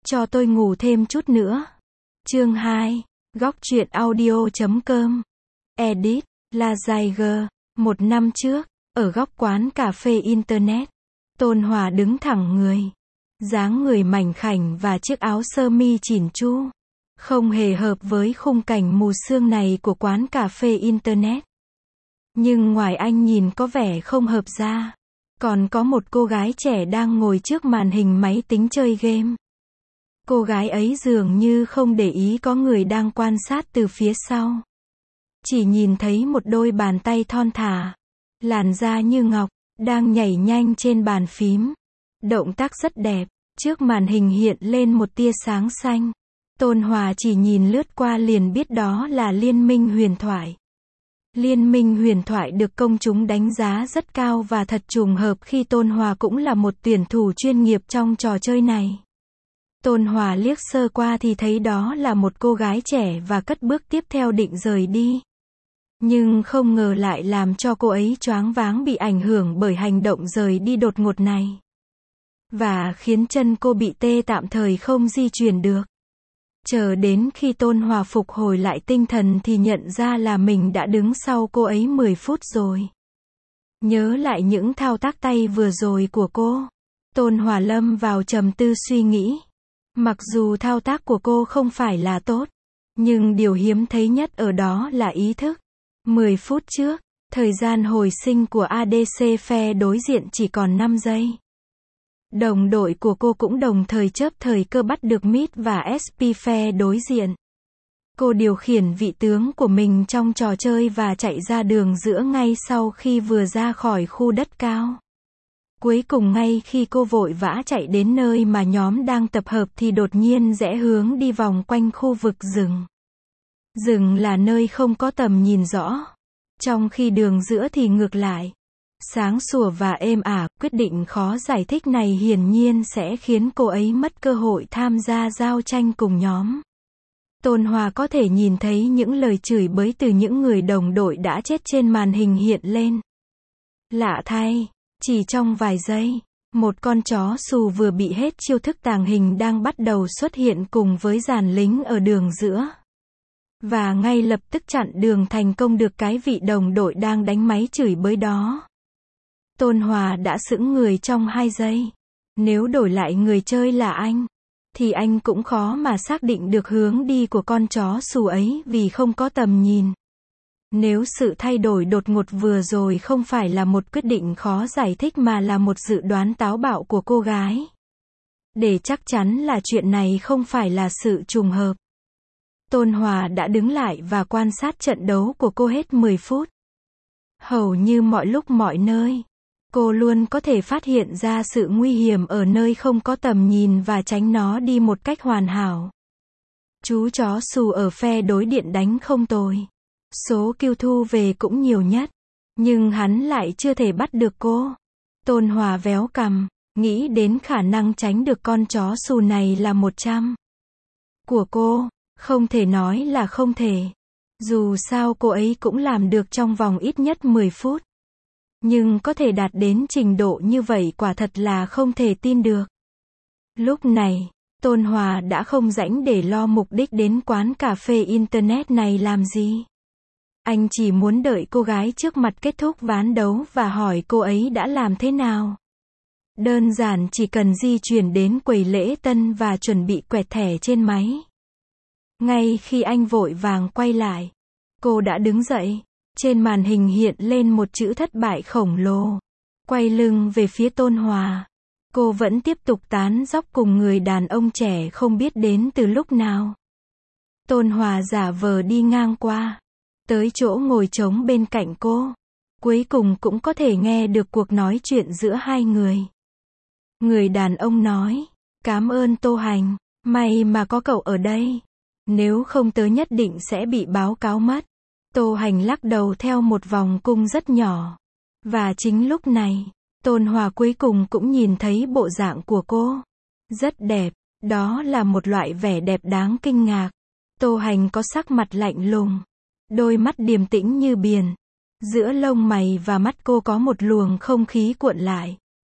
cho tôi ngủ thêm chút nữa. Chương 2. Góc truyện audio.com. Edit. La Zeiger. 1 năm trước, ở góc quán cà phê Internet, Tôn Hòa đứng thẳng người. Dáng người mảnh khảnh và chiếc áo sơ mi chỉn chu. Không hề hợp với khung cảnh mù sương này của quán cà phê Internet. Nhưng ngoài anh nhìn có vẻ không hợp ra, còn có một cô gái trẻ đang ngồi trước màn hình máy tính chơi game. Cô gái ấy dường như không để ý có người đang quan sát từ phía sau. Chỉ nhìn thấy một đôi bàn tay thon thả, làn da như ngọc, đang nhảy nhanh trên bàn phím. Động tác rất đẹp, trước màn hình hiện lên một tia sáng xanh. Tôn Hòa chỉ nhìn lướt qua liền biết đó là Liên minh huyền thoại. Liên minh huyền thoại được công chúng đánh giá rất cao và thật trùng hợp khi Tôn Hòa cũng là một tuyển thủ chuyên nghiệp trong trò chơi này. Tôn Hòa liếc sơ qua thì thấy đó là một cô gái trẻ và cất bước tiếp theo định rời đi. Nhưng không ngờ lại làm cho cô ấy choáng váng bị ảnh hưởng bởi hành động rời đi đột ngột này. Và khiến chân cô bị tê tạm thời không di chuyển được. Chờ đến khi Tôn Hòa phục hồi lại tinh thần thì nhận ra là mình đã đứng sau cô ấy 10 phút rồi. Nhớ lại những thao tác tay vừa rồi của cô, Tôn Hòa lâm vào trầm tư suy nghĩ. Mặc dù thao tác của cô không phải là tốt, nhưng điều hiếm thấy nhất ở đó là ý thức. 10 phút trước, thời gian hồi sinh của ADC phe đối diện chỉ còn 5 giây. Đồng đội của cô cũng đồng thời chớp thời cơ bắt được mid và SP phe đối diện. Cô điều khiển vị tướng của mình trong trò chơi và chạy ra đường giữa ngay sau khi vừa ra khỏi khu đất cao. Cuối cùng ngay khi cô vội vã chạy đến nơi mà nhóm đang tập hợp thì đột nhiên rẽ hướng đi vòng quanh khu vực rừng. Rừng là nơi không có tầm nhìn rõ. Trong khi đường giữa thì ngược lại. Sáng sủa và êm ả, quyết định khó giải thích này hiển nhiên sẽ khiến cô ấy mất cơ hội tham gia giao tranh cùng nhóm. Tôn Hòa có thể nhìn thấy những lời chửi bới từ những người đồng đội đã chết trên màn hình hiện lên. Lạ thay, chỉ trong vài giây, một con chó xù vừa bị hết chiêu thức tàng hình đang bắt đầu xuất hiện cùng với dàn lính ở đường giữa. Và ngay lập tức chặn đường thành công được cái vị đồng đội đang đánh máy chửi bới đó. Tôn Hòa đã sững người trong 2 giây. Nếu đổi lại người chơi là anh, thì anh cũng khó mà xác định được hướng đi của con chó xù ấy vì không có tầm nhìn. Nếu sự thay đổi đột ngột vừa rồi không phải là một quyết định khó giải thích mà là một dự đoán táo bạo của cô gái. Để chắc chắn là chuyện này không phải là sự trùng hợp, Tôn Hòa đã đứng lại và quan sát trận đấu của cô hết 10 phút. Hầu như mọi lúc mọi nơi, cô luôn có thể phát hiện ra sự nguy hiểm ở nơi không có tầm nhìn và tránh nó đi một cách hoàn hảo. Chú chó xù ở phe đối diện đánh không tồi. Số kill thu về cũng nhiều nhất. Nhưng hắn lại chưa thể bắt được cô. Tôn Hòa véo cằm, nghĩ đến khả năng tránh được con chó xù này là 100. Của cô, không thể nói là không thể. Dù sao cô ấy cũng làm được trong vòng ít nhất 10 phút. Nhưng có thể đạt đến trình độ như vậy quả thật là không thể tin được. Lúc này, Tôn Hòa đã không rảnh để lo mục đích đến quán cà phê Internet này làm gì. Anh chỉ muốn đợi cô gái trước mặt kết thúc ván đấu và hỏi cô ấy đã làm thế nào. Đơn giản chỉ cần di chuyển đến quầy lễ tân và chuẩn bị quẹt thẻ trên máy. Ngay khi anh vội vàng quay lại, cô đã đứng dậy. Trên màn hình hiện lên một chữ thất bại khổng lồ. Quay lưng về phía Tôn Hòa. Cô vẫn tiếp tục tán dóc cùng người đàn ông trẻ không biết đến từ lúc nào. Tôn Hòa giả vờ đi ngang qua, tới chỗ ngồi trống bên cạnh cô. Cuối cùng cũng có thể nghe được cuộc nói chuyện giữa hai người. Người đàn ông nói, cảm ơn Tô Hành, may mà có cậu ở đây. Nếu không tớ nhất định sẽ bị báo cáo mất. Tô Hành lắc đầu theo một vòng cung rất nhỏ. Và chính lúc này, Tôn Hòa cuối cùng cũng nhìn thấy bộ dạng của cô. Rất đẹp, đó là một loại vẻ đẹp đáng kinh ngạc. Tô Hành có sắc mặt lạnh lùng, đôi mắt điềm tĩnh như biển. Giữa lông mày và mắt cô có một luồng không khí cuộn lại.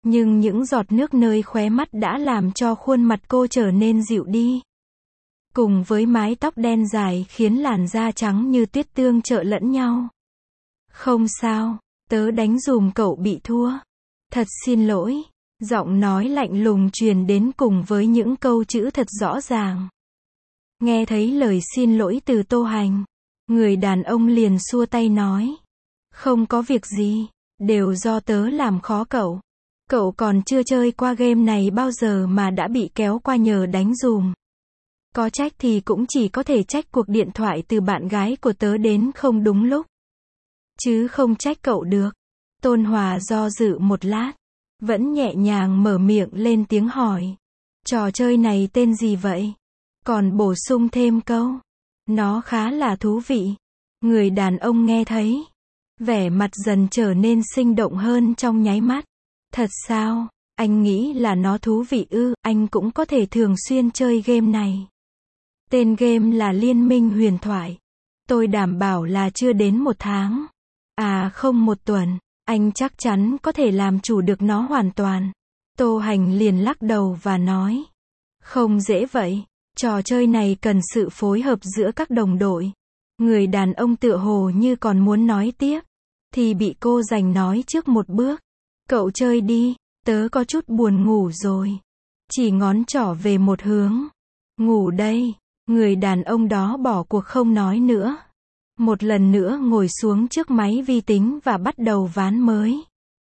Nhưng những giọt nước nơi khóe mắt đã làm cho khuôn mặt cô trở nên dịu đi. Cùng với mái tóc đen dài khiến làn da trắng như tuyết tương trợ lẫn nhau. Không sao, tớ đánh giùm cậu bị thua. Thật xin lỗi. Giọng nói lạnh lùng truyền đến cùng với những câu chữ thật rõ ràng. Nghe thấy lời xin lỗi từ Tô Hành, người đàn ông liền xua tay nói. Không có việc gì, đều do tớ làm khó cậu. Cậu còn chưa chơi qua game này bao giờ mà đã bị kéo qua nhờ đánh giùm. Có trách thì cũng chỉ có thể trách cuộc điện thoại từ bạn gái của tớ đến không đúng lúc. Chứ không trách cậu được. Tôn Hòa do dự một lát, vẫn nhẹ nhàng mở miệng lên tiếng hỏi. Trò chơi này tên gì vậy? Còn bổ sung thêm câu. Nó khá là thú vị. Người đàn ông nghe thấy. Vẻ mặt dần trở nên sinh động hơn trong nháy mắt. Thật sao? Anh nghĩ là nó thú vị ư? Anh cũng có thể thường xuyên chơi game này. Tên game là Liên minh huyền thoại. Tôi đảm bảo là chưa đến 1 tháng. À không 1 tuần. Anh chắc chắn có thể làm chủ được nó hoàn toàn. Tô Hành liền lắc đầu và nói. Không dễ vậy. Trò chơi này cần sự phối hợp giữa các đồng đội. Người đàn ông tựa hồ như còn muốn nói tiếp. Thì bị cô giành nói trước một bước. Cậu chơi đi, tớ có chút buồn ngủ rồi. Chỉ ngón trỏ về một hướng. Ngủ đây. Người đàn ông đó bỏ cuộc không nói nữa. Một lần nữa ngồi xuống trước máy vi tính và bắt đầu ván mới.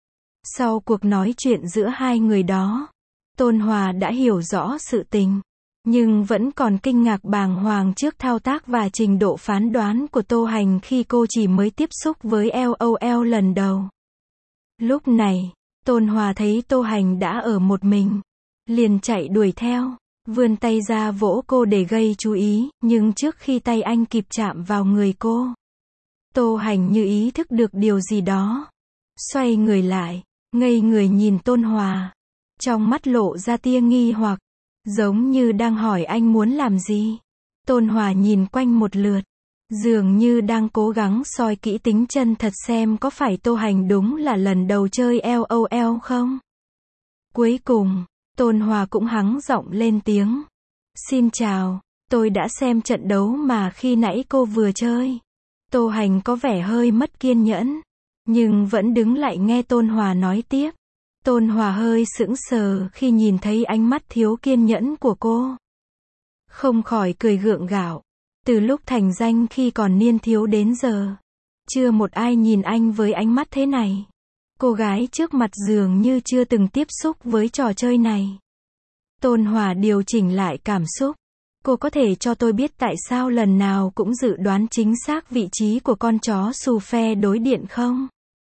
Sau cuộc nói chuyện giữa hai người đó, Tôn Hòa đã hiểu rõ sự tình. Nhưng vẫn còn kinh ngạc bàng hoàng trước thao tác và trình độ phán đoán của Tô Hành khi cô chỉ mới tiếp xúc với LOL lần đầu. Lúc này, Tôn Hòa thấy Tô Hành đã ở một mình. Liền chạy đuổi theo, vươn tay ra vỗ cô để gây chú ý, nhưng trước khi tay anh kịp chạm vào người cô, Tô Hành như ý thức được điều gì đó. Xoay người lại, ngây người nhìn Tôn Hòa. Trong mắt lộ ra tia nghi hoặc, giống như đang hỏi anh muốn làm gì. Tôn Hòa nhìn quanh một lượt, dường như đang cố gắng soi kỹ tính chân thật xem có phải Tô Hành đúng là lần đầu chơi LOL không. Cuối cùng, Tôn Hòa cũng hắng giọng lên tiếng. Xin chào, tôi đã xem trận đấu mà khi nãy cô vừa chơi. Tô Hành có vẻ hơi mất kiên nhẫn, nhưng vẫn đứng lại nghe Tôn Hòa nói tiếp. Tôn Hòa hơi sững sờ khi nhìn thấy ánh mắt thiếu kiên nhẫn của cô. Không khỏi cười gượng gạo. Từ lúc thành danh khi còn niên thiếu đến giờ, chưa một ai nhìn anh với ánh mắt thế này. Cô gái trước mặt dường như chưa từng tiếp xúc với trò chơi này. Tôn Hòa điều chỉnh lại cảm xúc. Cô có thể cho tôi biết tại sao lần nào cũng dự đoán chính xác vị trí của con chó xù phe đối điện không?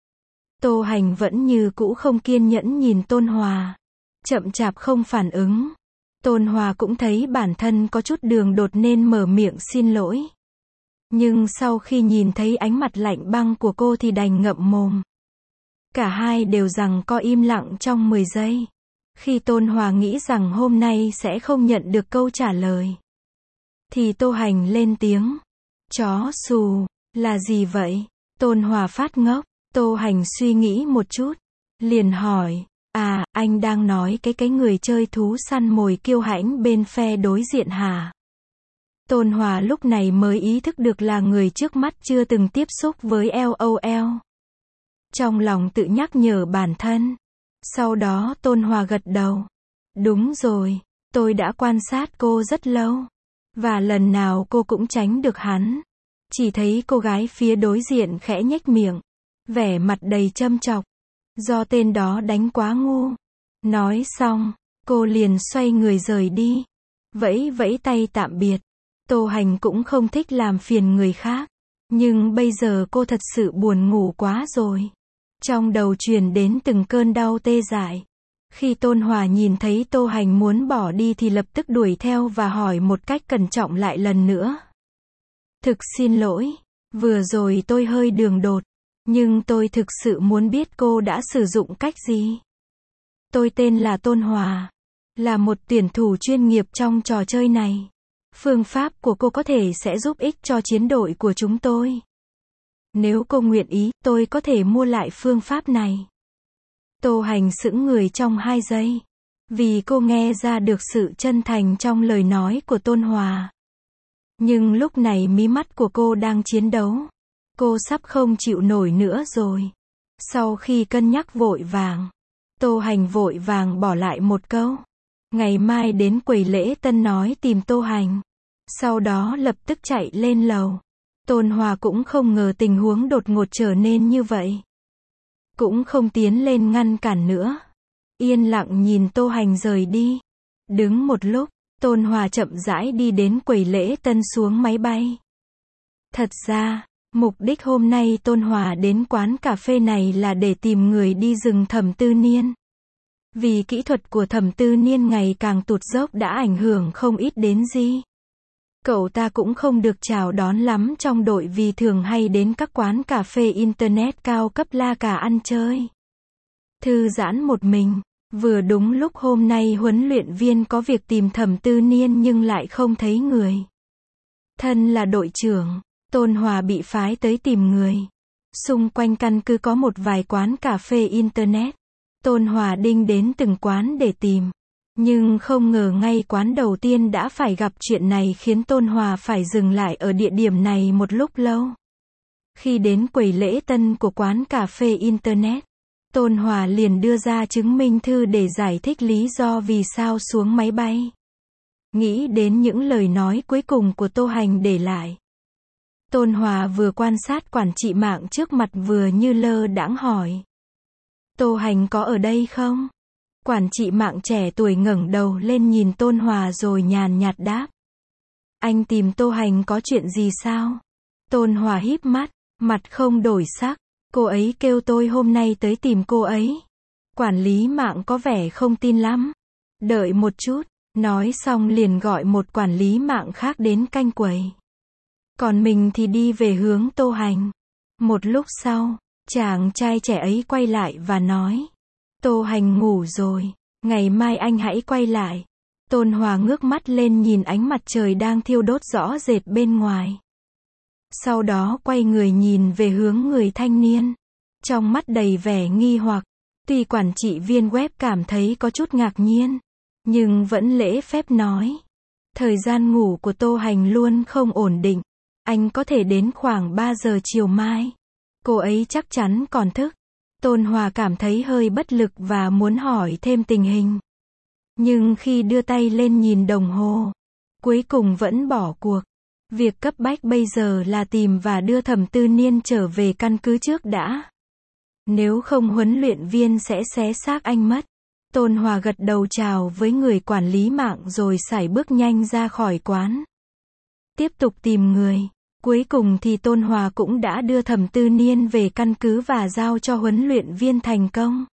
Tô Hành vẫn như cũ không kiên nhẫn nhìn Tôn Hòa. Chậm chạp không phản ứng. Tôn Hòa cũng thấy bản thân có chút đường đột nên mở miệng xin lỗi. Nhưng sau khi nhìn thấy ánh mặt lạnh băng của cô thì đành ngậm mồm. Cả hai đều giằng co im lặng trong 10 giây. Khi Tôn Hòa nghĩ rằng hôm nay sẽ không nhận được câu trả lời, thì Tô Hành lên tiếng. Chó xù, là gì vậy? Tôn Hòa phát ngốc. Tô Hành suy nghĩ một chút, liền hỏi. À, anh đang nói cái người chơi thú săn mồi kiêu hãnh bên phe đối diện hả? Tôn Hòa lúc này mới ý thức được là người trước mắt chưa từng tiếp xúc với LOL. Trong lòng tự nhắc nhở bản thân. Sau đó Tôn Hòa gật đầu. Đúng rồi, tôi đã quan sát cô rất lâu. Và lần nào cô cũng tránh được hắn. Chỉ thấy cô gái phía đối diện khẽ nhếch miệng, vẻ mặt đầy châm chọc. Do tên đó đánh quá ngu. Nói xong, cô liền xoay người rời đi. Vẫy vẫy tay tạm biệt. Tô Hành cũng không thích làm phiền người khác. Nhưng bây giờ cô thật sự buồn ngủ quá rồi. Trong đầu truyền đến từng cơn đau tê dại. Khi Tôn Hòa nhìn thấy Tô Hành muốn bỏ đi thì lập tức đuổi theo và hỏi một cách cẩn trọng lại lần nữa. Thực xin lỗi, vừa rồi tôi hơi đường đột. Nhưng tôi thực sự muốn biết cô đã sử dụng cách gì. Tôi tên là Tôn Hòa, là một tuyển thủ chuyên nghiệp trong trò chơi này. Phương pháp của cô có thể sẽ giúp ích cho chiến đội của chúng tôi. Nếu cô nguyện ý, tôi có thể mua lại phương pháp này. Tô Hành sững người trong 2 giây. Vì cô nghe ra được sự chân thành trong lời nói của Tôn Hòa. Nhưng lúc này mí mắt của cô đang chiến đấu. Cô sắp không chịu nổi nữa rồi. Sau khi cân nhắc vội vàng, Tô Hành vội vàng bỏ lại một câu. Ngày mai đến quầy lễ tân nói tìm Tô Hành. Sau đó lập tức chạy lên lầu. Tôn Hòa cũng không ngờ tình huống đột ngột trở nên như vậy. Cũng không tiến lên ngăn cản nữa. Yên lặng nhìn Tô Hành rời đi. Đứng một lúc, Tôn Hòa chậm rãi đi đến quầy lễ tân xuống máy bay. Thật ra, mục đích hôm nay Tôn Hòa đến quán cà phê này là để tìm người đi rừng Thẩm Tư Niên. Vì kỹ thuật của Thẩm Tư Niên ngày càng tụt dốc đã ảnh hưởng không ít đến Di. Cậu ta cũng không được chào đón lắm trong đội vì thường hay đến các quán cà phê internet cao cấp la cà ăn chơi. Thư giãn một mình. Vừa đúng lúc hôm nay huấn luyện viên có việc tìm Thẩm Tư Niên nhưng lại không thấy người. Thân là đội trưởng, Tôn Hòa bị phái tới tìm người. Xung quanh căn cứ có một vài quán cà phê internet. Tôn Hòa đinh đến từng quán để tìm. Nhưng không ngờ ngay quán đầu tiên đã phải gặp chuyện này khiến Tôn Hòa phải dừng lại ở địa điểm này một lúc lâu. Khi đến quầy lễ tân của quán cà phê internet, Tôn Hòa liền đưa ra chứng minh thư để giải thích lý do vì sao xuống máy bay. Nghĩ đến những lời nói cuối cùng của Tô Hành để lại. Tôn Hòa vừa quan sát quản trị mạng trước mặt vừa như lơ đãng hỏi. Tô Hành có ở đây không? Quản trị mạng trẻ tuổi ngẩng đầu lên nhìn Tôn Hòa rồi nhàn nhạt đáp. Anh tìm Tô Hành có chuyện gì sao? Tôn Hòa híp mắt, mặt không đổi sắc. Cô ấy kêu tôi hôm nay tới tìm cô ấy. Quản lý mạng có vẻ không tin lắm. Đợi một chút, nói xong liền gọi một quản lý mạng khác đến canh quầy. Còn mình thì đi về hướng Tô Hành. Một lúc sau, chàng trai trẻ ấy quay lại và nói. Tô Hành ngủ rồi, ngày mai anh hãy quay lại. Tôn Hòa ngước mắt lên nhìn ánh mặt trời đang thiêu đốt rõ rệt bên ngoài. Sau đó quay người nhìn về hướng người thanh niên. Trong mắt đầy vẻ nghi hoặc. Tuy quản trị viên web cảm thấy có chút ngạc nhiên. Nhưng vẫn lễ phép nói. Thời gian ngủ của Tô Hành luôn không ổn định. Anh có thể đến khoảng 3 giờ chiều mai. Cô ấy chắc chắn còn thức. Tôn Hòa cảm thấy hơi bất lực và muốn hỏi thêm tình hình. Nhưng khi đưa tay lên nhìn đồng hồ, cuối cùng vẫn bỏ cuộc. Việc cấp bách bây giờ là tìm và đưa Thẩm Tư Niên trở về căn cứ trước đã. Nếu không huấn luyện viên sẽ xé xác anh mất. Tôn Hòa gật đầu chào với người quản lý mạng rồi sải bước nhanh ra khỏi quán. Tiếp tục tìm người. Cuối cùng thì Tôn Hòa cũng đã đưa Thẩm Tư Niên về căn cứ và giao cho huấn luyện viên thành công.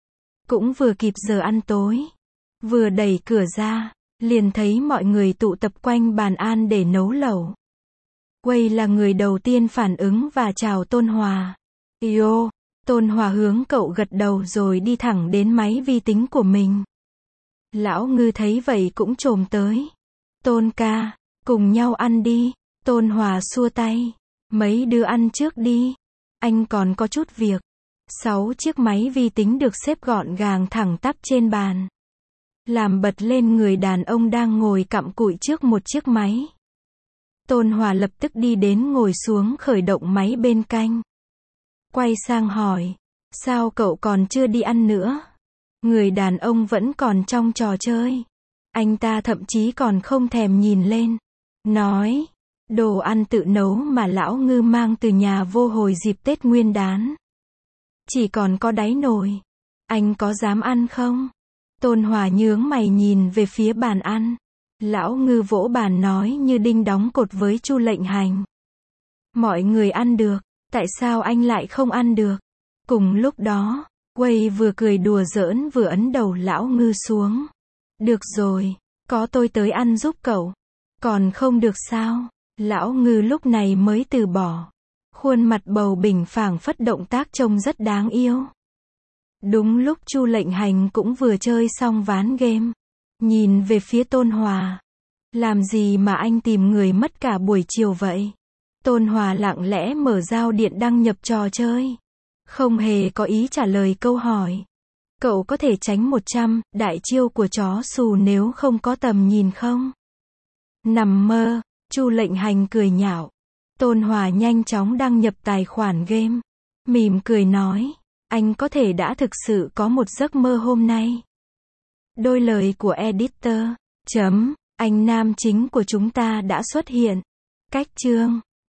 Cũng vừa kịp giờ ăn tối. Vừa đẩy cửa ra, liền thấy mọi người tụ tập quanh bàn ăn để nấu lẩu. Wei là người đầu tiên phản ứng và chào Tôn Hòa. Yo, Tôn Hòa hướng cậu gật đầu rồi đi thẳng đến máy vi tính của mình. Lão Ngư thấy vậy cũng chồm tới. Tôn ca, cùng nhau ăn đi. Tôn Hòa xua tay. Mấy đứa ăn trước đi. Anh còn có chút việc. 6 chiếc máy vi tính được xếp gọn gàng thẳng tắp trên bàn. Làm bật lên người đàn ông đang ngồi cặm cụi trước một chiếc máy. Tôn Hòa lập tức đi đến ngồi xuống khởi động máy bên cạnh. Quay sang hỏi. Sao cậu còn chưa đi ăn nữa? Người đàn ông vẫn còn trong trò chơi. Anh ta thậm chí còn không thèm nhìn lên. Nói. Đồ ăn tự nấu mà lão Ngư mang từ nhà vô hồi dịp Tết Nguyên đán. Chỉ còn có đáy nồi. Anh có dám ăn không? Tôn Hòa nhướng mày nhìn về phía bàn ăn. Lão Ngư vỗ bàn nói như đinh đóng cột với Chu Lệnh Hành. Mọi người ăn được, tại sao anh lại không ăn được? Cùng lúc đó, Wei vừa cười đùa giỡn vừa ấn đầu lão Ngư xuống. Được rồi, có tôi tới ăn giúp cậu. Còn không được sao? Lão Ngư lúc này mới từ bỏ. Khuôn mặt bầu bỉnh phảng phất động tác trông rất đáng yêu. Đúng lúc Chu Lệnh Hành cũng vừa chơi xong ván game. Nhìn về phía Tôn Hòa. Làm gì mà anh tìm người mất cả buổi chiều vậy? Tôn Hòa lặng lẽ mở giao điện đăng nhập trò chơi. Không hề có ý trả lời câu hỏi. Cậu có thể tránh 100 đại chiêu của chó xù nếu không có tầm nhìn không? Nằm mơ, Chu Lệnh Hành cười nhạo. Tôn Hòa nhanh chóng đăng nhập tài khoản game. Mỉm cười nói, anh có thể đã thực sự có một giấc mơ hôm nay. Đôi lời của editor. Anh nam chính của chúng ta đã xuất hiện. Cách chương